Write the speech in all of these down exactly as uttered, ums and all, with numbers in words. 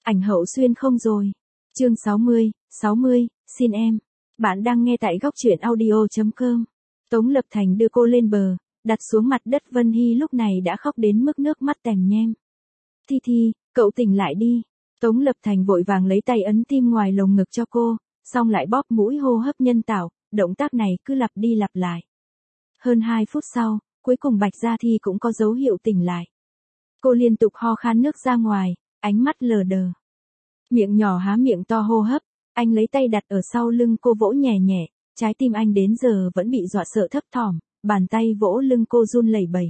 Ảnh hậu xuyên không rồi. Chương sáu mươi, sáu mươi, xin em. Bạn đang nghe tại góc truyện audio chấm com. Tống Lập Thành đưa cô lên bờ, đặt xuống mặt đất. Vân Hy lúc này đã khóc đến mức nước mắt tèm nhem. Thi Thi, cậu tỉnh lại đi. Tống Lập Thành vội vàng lấy tay ấn tim ngoài lồng ngực cho cô, xong lại bóp mũi hô hấp nhân tạo, động tác này cứ lặp đi lặp lại. Hơn hai phút sau, cuối cùng Bạch Gia Thi cũng có dấu hiệu tỉnh lại. Cô liên tục ho khan nước ra ngoài, ánh mắt lờ đờ. Miệng nhỏ há miệng to hô hấp, anh lấy tay đặt ở sau lưng cô vỗ nhẹ nhẹ, trái tim anh đến giờ vẫn bị dọa sợ thấp thỏm, bàn tay vỗ lưng cô run lẩy bẩy.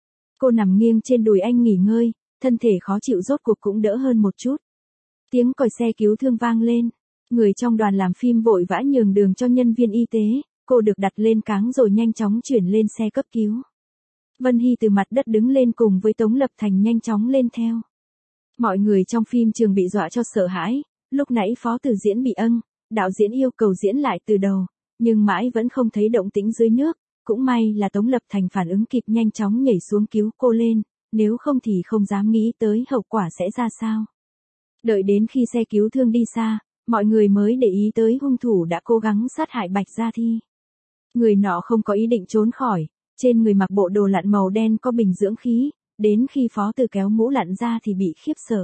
Cô nằm nghiêng trên đùi anh nghỉ ngơi, thân thể khó chịu rốt cuộc cũng đỡ hơn một chút. Tiếng còi xe cứu thương vang lên, người trong đoàn làm phim vội vã nhường đường cho nhân viên y tế, cô được đặt lên cáng rồi nhanh chóng chuyển lên xe cấp cứu. Vân Hy từ mặt đất đứng lên cùng với Tống Lập Thành nhanh chóng lên theo. Mọi người trong phim trường bị dọa cho sợ hãi, lúc nãy phó tử diễn bị âng, đạo diễn yêu cầu diễn lại từ đầu, nhưng mãi vẫn không thấy động tĩnh dưới nước, cũng may là Tống Lập Thành phản ứng kịp nhanh chóng nhảy xuống cứu cô lên, nếu không thì không dám nghĩ tới hậu quả sẽ ra sao. Đợi đến khi xe cứu thương đi xa, mọi người mới để ý tới hung thủ đã cố gắng sát hại Bạch Gia Thi. Người nọ không có ý định trốn khỏi, trên người mặc bộ đồ lặn màu đen có bình dưỡng khí, đến khi phó tử kéo mũ lặn ra thì bị khiếp sợ.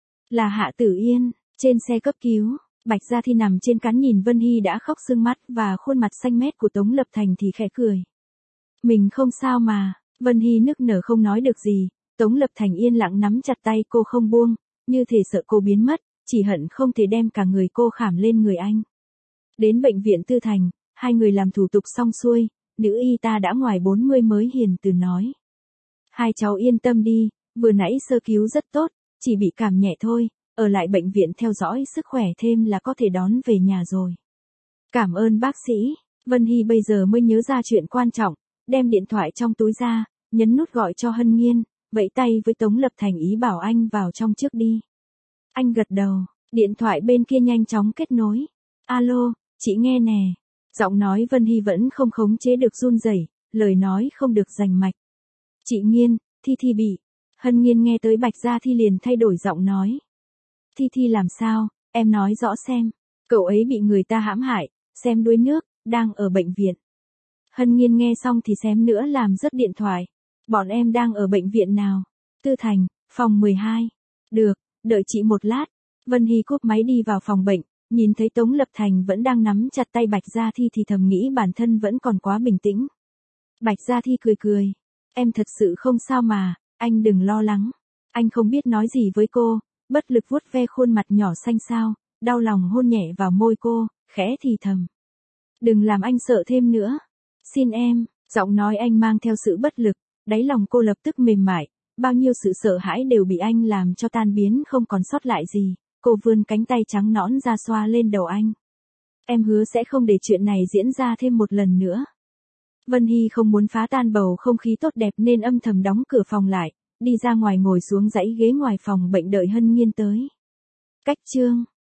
Là Hạ Tử Yên, trên xe cấp cứu, Bạch Gia Thi nằm trên cán nhìn Vân Hy đã khóc sưng mắt và khuôn mặt xanh mét của Tống Lập Thành thì khẽ cười. Mình không sao mà, Vân Hy nức nở không nói được gì, Tống Lập Thành yên lặng nắm chặt tay cô không buông, như thể sợ cô biến mất, chỉ hận không thể đem cả người cô khảm lên người anh. Đến bệnh viện Tư Thành, hai người làm thủ tục xong xuôi, nữ y tá đã ngoài bốn mươi mới hiền từ nói. Hai cháu yên tâm đi, vừa nãy sơ cứu rất tốt, chỉ bị cảm nhẹ thôi, ở lại bệnh viện theo dõi sức khỏe thêm là có thể đón về nhà rồi. Cảm ơn bác sĩ, Vân Hy bây giờ mới nhớ ra chuyện quan trọng, đem điện thoại trong túi ra, nhấn nút gọi cho Hân Nhiên, vẫy tay với Tống Lập Thành ý bảo anh vào trong trước đi. Anh gật đầu, điện thoại bên kia nhanh chóng kết nối. Alo, chị nghe nè. Giọng nói Vân Hy vẫn không khống chế được run rẩy, lời nói không được rành mạch. Chị Nghiên, Thi Thi bị. Hân Nhiên nghe tới Bạch Gia Thi liền thay đổi giọng nói. Thi Thi làm sao, em nói rõ xem. Cậu ấy bị người ta hãm hại, xem đuối nước, đang ở bệnh viện. Hân Nhiên nghe xong thì xém nữa làm rớt điện thoại. Bọn em đang ở bệnh viện nào? Tư Thành, phòng mười hai. Được, đợi chị một lát. Vân Hy cúp máy đi vào phòng bệnh, nhìn thấy Tống Lập Thành vẫn đang nắm chặt tay Bạch Gia Thi thì thầm nghĩ bản thân vẫn còn quá bình tĩnh. Bạch Gia Thi cười cười. Em thật sự không sao mà, anh đừng lo lắng. Anh không biết nói gì với cô, bất lực vuốt ve khuôn mặt nhỏ xanh xao, đau lòng hôn nhẹ vào môi cô, khẽ thì thầm. Đừng làm anh sợ thêm nữa. Xin em, giọng nói anh mang theo sự bất lực, đáy lòng cô lập tức mềm mại, bao nhiêu sự sợ hãi đều bị anh làm cho tan biến không còn sót lại gì. Cô vươn cánh tay trắng nõn ra xoa lên đầu anh. Em hứa sẽ không để chuyện này diễn ra thêm một lần nữa. Vân Hy không muốn phá tan bầu không khí tốt đẹp nên âm thầm đóng cửa phòng lại, đi ra ngoài ngồi xuống dãy ghế ngoài phòng bệnh đợi Hân Nhiên tới. Cách chương